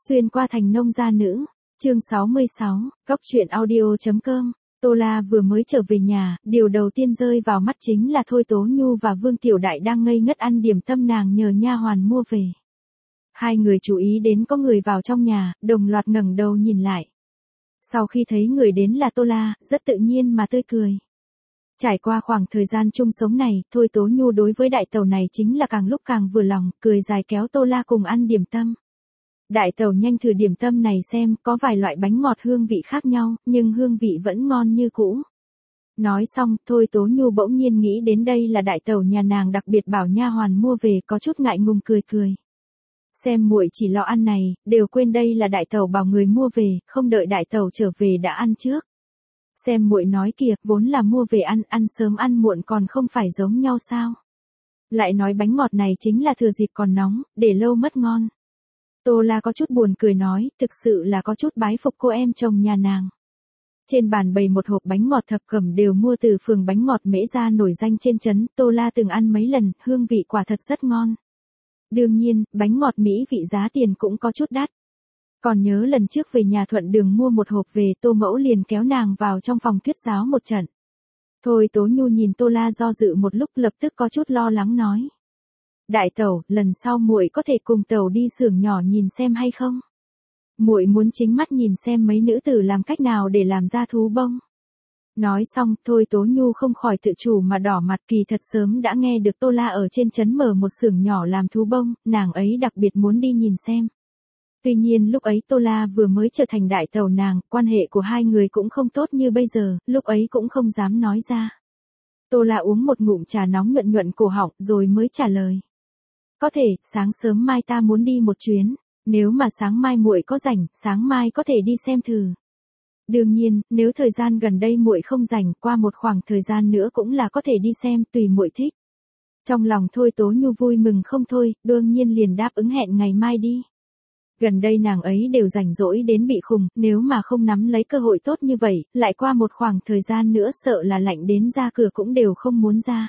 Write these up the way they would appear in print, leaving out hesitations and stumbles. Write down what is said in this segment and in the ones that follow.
Xuyên qua thành nông gia nữ, chương 66, Cóc truyện audio.com. Tô La vừa mới trở về nhà, điều đầu tiên rơi vào mắt chính là Thôi Tố Nhu và Vương Tiểu Đại đang ngây ngất ăn điểm tâm nàng nhờ nha hoàn mua về. Hai người chú ý đến có người vào trong nhà, đồng loạt ngẩng đầu nhìn lại. Sau khi thấy người đến là Tô La, rất tự nhiên mà tươi cười. Trải qua khoảng thời gian chung sống này, Thôi Tố Nhu đối với đại tẩu này chính là càng lúc càng vừa lòng, cười dài kéo Tô La cùng ăn điểm tâm. Đại tẩu nhanh thử điểm tâm này xem, có vài loại bánh ngọt hương vị khác nhau, nhưng hương vị vẫn ngon như cũ. Nói xong, Thôi Tố Nhu bỗng nhiên nghĩ đến đây là đại tẩu nhà nàng đặc biệt bảo nha hoàn mua về, có chút ngại ngùng cười cười. Xem muội chỉ lo ăn này, đều quên đây là đại tẩu bảo người mua về, không đợi đại tẩu trở về đã ăn trước. Xem muội nói kìa, vốn là mua về ăn, ăn sớm ăn muộn còn không phải giống nhau sao? Lại nói bánh ngọt này chính là thừa dịp còn nóng, để lâu mất ngon. Tô La có chút buồn cười nói, thực sự là có chút bái phục cô em chồng nhà nàng. Trên bàn bày một hộp bánh ngọt thập cẩm đều mua từ phường bánh ngọt Mễ Gia nổi danh trên trấn, Tô La từng ăn mấy lần, hương vị quả thật rất ngon. Đương nhiên, bánh ngọt Mỹ vị giá tiền cũng có chút đắt. Còn nhớ lần trước về nhà Thuận Đường mua một hộp về, Tô Mẫu liền kéo nàng vào trong phòng thuyết giáo một trận. Thôi Tố Nhu nhìn Tô La do dự một lúc, lập tức có chút lo lắng nói. Đại tẩu, lần sau muội có thể cùng tẩu đi xưởng nhỏ nhìn xem hay không? Muội muốn chính mắt nhìn xem mấy nữ tử làm cách nào để làm ra thú bông. Nói xong, Thôi Tố Nhu không khỏi tự chủ mà đỏ mặt, kỳ thật sớm đã nghe được Tô La ở trên trấn mở một xưởng nhỏ làm thú bông, nàng ấy đặc biệt muốn đi nhìn xem. Tuy nhiên lúc ấy Tô La vừa mới trở thành đại tẩu nàng, quan hệ của hai người cũng không tốt như bây giờ, lúc ấy cũng không dám nói ra. Tô La uống một ngụm trà nóng nhuận nhuận cổ họng rồi mới trả lời. Có thể, sáng sớm mai ta muốn đi một chuyến, nếu mà sáng mai muội có rảnh, sáng mai có thể đi xem thử. Đương nhiên, nếu thời gian gần đây muội không rảnh, qua một khoảng thời gian nữa cũng là có thể đi xem, tùy muội thích. Trong lòng Thôi Tố Nhu vui mừng không thôi, đương nhiên liền đáp ứng hẹn ngày mai đi. Gần đây nàng ấy đều rảnh rỗi đến bị khùng, nếu mà không nắm lấy cơ hội tốt như vậy, lại qua một khoảng thời gian nữa sợ là lạnh đến ra cửa cũng đều không muốn ra.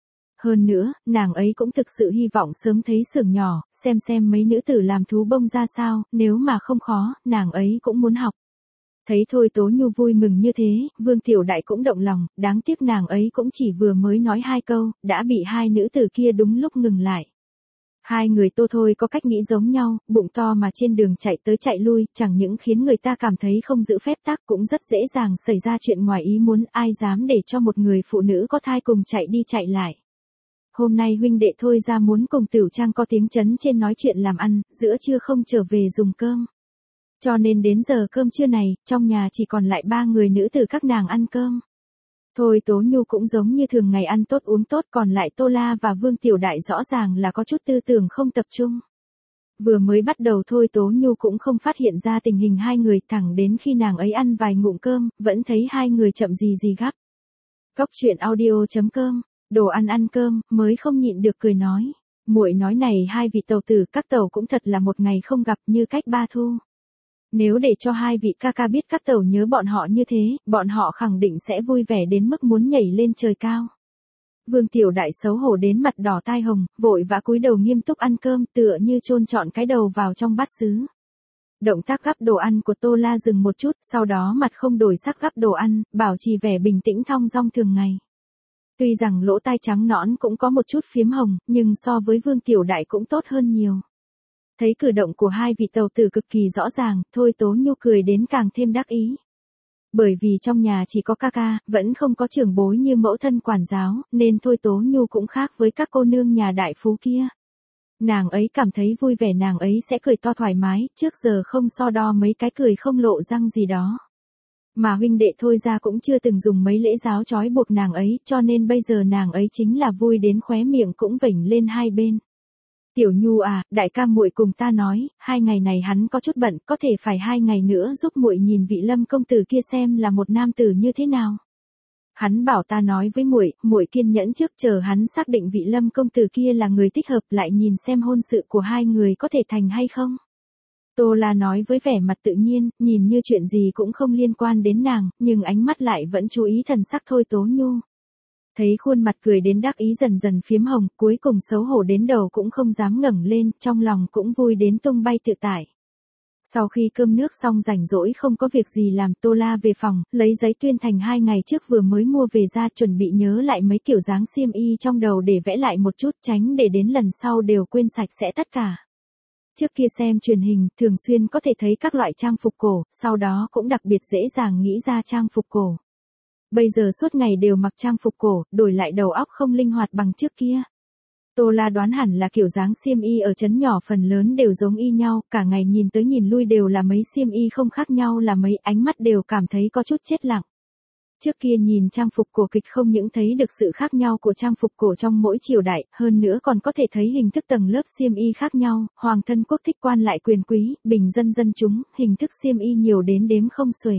Hơn nữa, nàng ấy cũng thực sự hy vọng sớm thấy xưởng nhỏ, xem mấy nữ tử làm thú bông ra sao, nếu mà không khó, nàng ấy cũng muốn học. Thấy Thôi Tố Nhu vui mừng như thế, Vương Tiểu Đại cũng động lòng, đáng tiếc nàng ấy cũng chỉ vừa mới nói hai câu, đã bị hai nữ tử kia đúng lúc ngừng lại. Hai người Tô Thôi có cách nghĩ giống nhau, bụng to mà trên đường chạy tới chạy lui, chẳng những khiến người ta cảm thấy không giữ phép tắc, cũng rất dễ dàng xảy ra chuyện ngoài ý muốn, ai dám để cho một người phụ nữ có thai cùng chạy đi chạy lại. Hôm nay huynh đệ Thôi ra muốn cùng Tửu Trang có tiếng chấn trên nói chuyện làm ăn, giữa trưa không trở về dùng cơm. Cho nên đến giờ cơm trưa này, trong nhà chỉ còn lại ba người nữ tử các nàng ăn cơm. Thôi Tố Nhu cũng giống như thường ngày ăn tốt uống tốt, còn lại Tô La và Vương Tiểu Đại rõ ràng là có chút tư tưởng không tập trung. Vừa mới bắt đầu Thôi Tố Nhu cũng không phát hiện ra tình hình hai người, thẳng đến khi nàng ấy ăn vài ngụm cơm, vẫn thấy hai người chậm gì gắp. Cóc truyện audio.com, đồ ăn cơm, mới không nhịn được cười nói. Muội nói này hai vị tẩu tử, các tẩu cũng thật là một ngày không gặp như cách ba thu. Nếu để cho hai vị ca ca biết các tẩu nhớ bọn họ như thế, bọn họ khẳng định sẽ vui vẻ đến mức muốn nhảy lên trời cao. Vương Tiểu Đại xấu hổ đến mặt đỏ tai hồng, vội vã cúi đầu nghiêm túc ăn cơm, tựa như chôn trọn cái đầu vào trong bát sứ. Động tác gắp đồ ăn của Tô La dừng một chút, sau đó mặt không đổi sắc gắp đồ ăn, bảo trì vẻ bình tĩnh thong dong thường ngày. Tuy rằng lỗ tai trắng nõn cũng có một chút phiếm hồng, nhưng so với Vương Tiểu Đại cũng tốt hơn nhiều. Thấy cử động của hai vị tẩu tử cực kỳ rõ ràng, Thôi Tố Nhu cười đến càng thêm đắc ý. Bởi vì trong nhà chỉ có ca ca, vẫn không có trưởng bối như mẫu thân quản giáo, nên Thôi Tố Nhu cũng khác với các cô nương nhà đại phú kia. Nàng ấy cảm thấy vui vẻ, nàng ấy sẽ cười to thoải mái, trước giờ không so đo mấy cái cười không lộ răng gì đó. Mà huynh đệ Thôi ra cũng chưa từng dùng mấy lễ giáo trói buộc nàng ấy, cho nên bây giờ nàng ấy chính là vui đến khóe miệng cũng vểnh lên hai bên. Tiểu Nhu à, đại ca muội cùng ta nói, 2 ngày này hắn có chút bận, có thể phải 2 ngày nữa giúp muội nhìn vị Lâm công tử kia xem là một nam tử như thế nào. Hắn bảo ta nói với muội, muội kiên nhẫn trước chờ hắn xác định vị Lâm công tử kia là người thích hợp, lại nhìn xem hôn sự của hai người có thể thành hay không. Tô La nói với vẻ mặt tự nhiên, nhìn như chuyện gì cũng không liên quan đến nàng, nhưng ánh mắt lại vẫn chú ý thần sắc Thôi Tố Nhu. Thấy khuôn mặt cười đến đắc ý dần dần phiếm hồng, cuối cùng xấu hổ đến đầu cũng không dám ngẩng lên, trong lòng cũng vui đến tung bay tự tại. Sau khi cơm nước xong rảnh rỗi không có việc gì làm, Tô La về phòng, lấy giấy tuyên thành 2 ngày trước vừa mới mua về ra, chuẩn bị nhớ lại mấy kiểu dáng xiêm y trong đầu để vẽ lại một chút, tránh để đến lần sau đều quên sạch sẽ tất cả. Trước kia xem truyền hình, thường xuyên có thể thấy các loại trang phục cổ, sau đó cũng đặc biệt dễ dàng nghĩ ra trang phục cổ. Bây giờ suốt ngày đều mặc trang phục cổ, đổi lại đầu óc không linh hoạt bằng trước kia. Tô La đoán hẳn là kiểu dáng xiêm y ở trấn nhỏ phần lớn đều giống y nhau, cả ngày nhìn tới nhìn lui đều là mấy xiêm y không khác nhau là mấy, ánh mắt đều cảm thấy có chút chết lặng. Trước kia nhìn trang phục cổ kịch không những thấy được sự khác nhau của trang phục cổ trong mỗi triều đại, hơn nữa còn có thể thấy hình thức tầng lớp xiêm y khác nhau, hoàng thân quốc thích quan lại quyền quý, bình dân dân chúng, hình thức xiêm y nhiều đến đếm không xuể.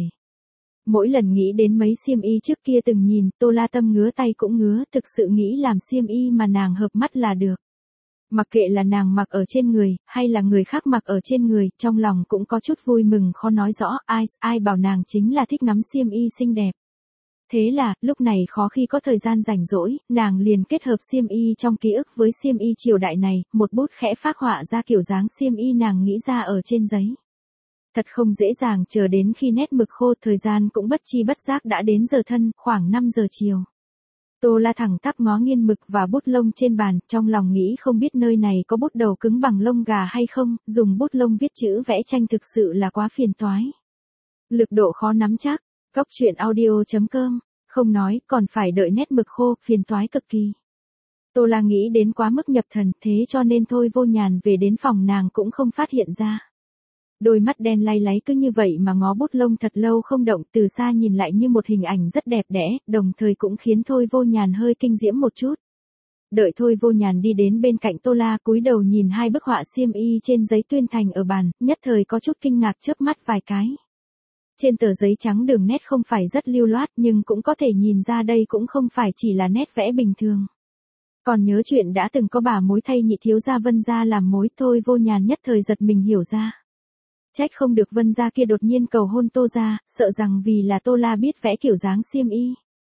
Mỗi lần nghĩ đến mấy xiêm y trước kia từng nhìn, Tô La tâm ngứa tay cũng ngứa, thực sự nghĩ làm xiêm y mà nàng hợp mắt là được. Mặc kệ là nàng mặc ở trên người, hay là người khác mặc ở trên người, trong lòng cũng có chút vui mừng khó nói rõ, ai bảo nàng chính là thích ngắm xiêm y xinh đẹp. Thế là, lúc này khó khi có thời gian rảnh rỗi, nàng liền kết hợp xiêm y trong ký ức với xiêm y triều đại này, một bút khẽ phác họa ra kiểu dáng xiêm y nàng nghĩ ra ở trên giấy. Thật không dễ dàng, chờ đến khi nét mực khô, thời gian cũng bất chi bất giác đã đến giờ thân, khoảng 5 giờ chiều. Tô La thẳng tắp ngó nghiêng mực và bút lông trên bàn, trong lòng nghĩ không biết nơi này có bút đầu cứng bằng lông gà hay không, dùng bút lông viết chữ vẽ tranh thực sự là quá phiền toái. Lực độ khó nắm chắc, Góc Truyện Audio.com, không nói, còn phải đợi nét mực khô, phiền toái cực kỳ. Tô La nghĩ đến quá mức nhập thần, thế cho nên Thôi Vô Nhàn về đến phòng nàng cũng không phát hiện ra. Đôi mắt đen lay láy cứ như vậy mà ngó bút lông thật lâu không động, từ xa nhìn lại như một hình ảnh rất đẹp đẽ, đồng thời cũng khiến Thôi Vô Nhàn hơi kinh diễm một chút. Đợi Thôi Vô Nhàn đi đến bên cạnh Tô La, cúi đầu nhìn hai bức họa xiêm y trên giấy tuyên thành ở bàn, nhất thời có chút kinh ngạc chớp mắt vài cái. Trên tờ giấy trắng đường nét không phải rất lưu loát nhưng cũng có thể nhìn ra đây cũng không phải chỉ là nét vẽ bình thường. Còn nhớ chuyện đã từng có bà mối thay nhị thiếu gia Vân gia làm mối, Thôi Vô Nhàn nhất thời giật mình hiểu ra. Trách không được Vân gia kia đột nhiên cầu hôn Tô gia, sợ rằng vì là Tô La biết vẽ kiểu dáng xiêm y.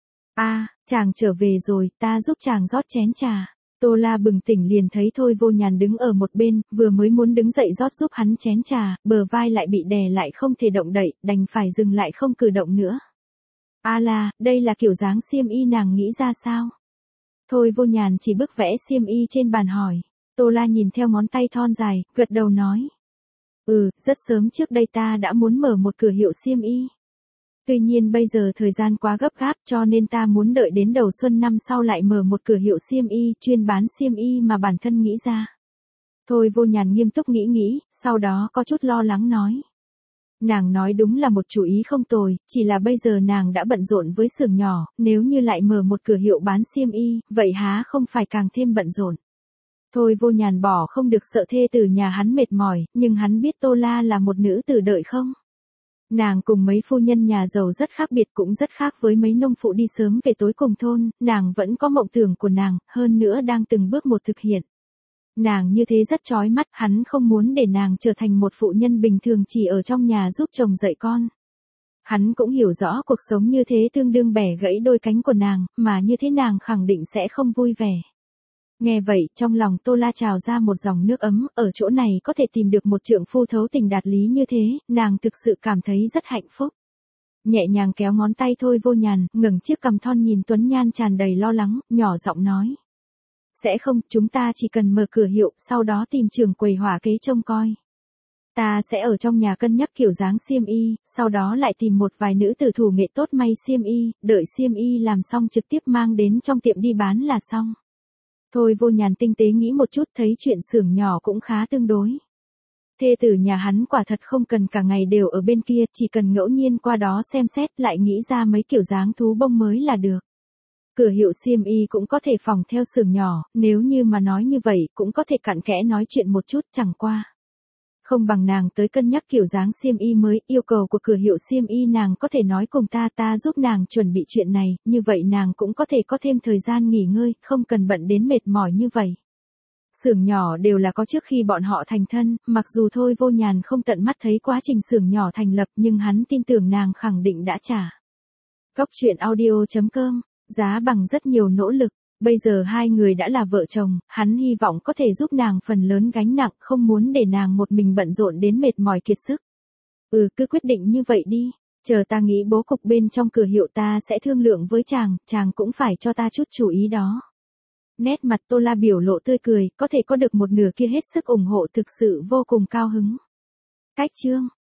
Chàng trở về rồi, ta giúp chàng rót chén trà. Tô La bừng tỉnh liền thấy Thôi Vô Nhàn đứng ở một bên, vừa mới muốn đứng dậy rót giúp hắn chén trà, bờ vai lại bị đè lại không thể động đậy, đành phải dừng lại không cử động nữa. Đây là kiểu dáng xiêm y nàng nghĩ ra sao? Thôi Vô Nhàn chỉ bức vẽ xiêm y trên bàn hỏi. Tô La nhìn theo ngón tay thon dài, gật đầu nói. Rất sớm trước đây ta đã muốn mở một cửa hiệu xiêm y. Tuy nhiên bây giờ thời gian quá gấp gáp cho nên ta muốn đợi đến đầu xuân năm sau lại mở một cửa hiệu xiêm y chuyên bán xiêm y mà bản thân nghĩ ra. Thôi Vô Nhàn nghiêm túc nghĩ, sau đó có chút lo lắng nói. Nàng nói đúng là một chủ ý không tồi, chỉ là bây giờ nàng đã bận rộn với xưởng nhỏ, nếu như lại mở một cửa hiệu bán xiêm y, vậy há không phải càng thêm bận rộn. Thôi Vô Nhàn bỏ không được sợ thê tử nhà hắn mệt mỏi, nhưng hắn biết Tô La là một nữ tử đợi không. Nàng cùng mấy phu nhân nhà giàu rất khác biệt, cũng rất khác với mấy nông phụ đi sớm về tối cùng thôn, nàng vẫn có mộng tưởng của nàng, hơn nữa đang từng bước một thực hiện. Nàng như thế rất chói mắt, hắn không muốn để nàng trở thành một phụ nhân bình thường chỉ ở trong nhà giúp chồng dạy con. Hắn cũng hiểu rõ cuộc sống như thế tương đương bẻ gãy đôi cánh của nàng, mà như thế nàng khẳng định sẽ không vui vẻ. Nghe vậy, trong lòng Tô La trào ra một dòng nước ấm, ở chỗ này có thể tìm được một trượng phu thấu tình đạt lý như thế, nàng thực sự cảm thấy rất hạnh phúc. Nhẹ nhàng kéo ngón tay Thôi Vô Nhàn, ngẩng chiếc cằm thon nhìn Tuấn Nhan tràn đầy lo lắng, nhỏ giọng nói. Sẽ không, chúng ta chỉ cần mở cửa hiệu, sau đó tìm trưởng quầy hỏa kế trông coi. Ta sẽ ở trong nhà cân nhắc kiểu dáng xiêm y, sau đó lại tìm một vài nữ tử thủ nghệ tốt may xiêm y, đợi xiêm y làm xong trực tiếp mang đến trong tiệm đi bán là xong. Thôi Vô Nhàn tinh tế nghĩ một chút thấy chuyện xưởng nhỏ cũng khá tương đối. Thê tử nhà hắn quả thật không cần cả ngày đều ở bên kia, chỉ cần ngẫu nhiên qua đó xem xét lại nghĩ ra mấy kiểu dáng thú bông mới là được. Cửa hiệu xiêm y cũng có thể phòng theo xưởng nhỏ, nếu như mà nói như vậy cũng có thể cặn kẽ nói chuyện một chút, chẳng qua. Không bằng nàng tới cân nhắc kiểu dáng xiêm y mới, yêu cầu của cửa hiệu xiêm y nàng có thể nói cùng ta giúp nàng chuẩn bị chuyện này, như vậy nàng cũng có thể có thêm thời gian nghỉ ngơi, không cần bận đến mệt mỏi như vậy. Xưởng nhỏ đều là có trước khi bọn họ thành thân, mặc dù Thôi Vô Nhàn không tận mắt thấy quá trình xưởng nhỏ thành lập nhưng hắn tin tưởng nàng khẳng định đã trả. Góc Truyện Audio.com, giá bằng rất nhiều nỗ lực. Bây giờ hai người đã là vợ chồng, hắn hy vọng có thể giúp nàng phần lớn gánh nặng, không muốn để nàng một mình bận rộn đến mệt mỏi kiệt sức. Cứ quyết định như vậy đi, chờ ta nghĩ bố cục bên trong cửa hiệu ta sẽ thương lượng với chàng cũng phải cho ta chút chú ý đó. Nét mặt Tô La biểu lộ tươi cười, có thể có được một nửa kia hết sức ủng hộ thực sự vô cùng cao hứng. Cách chương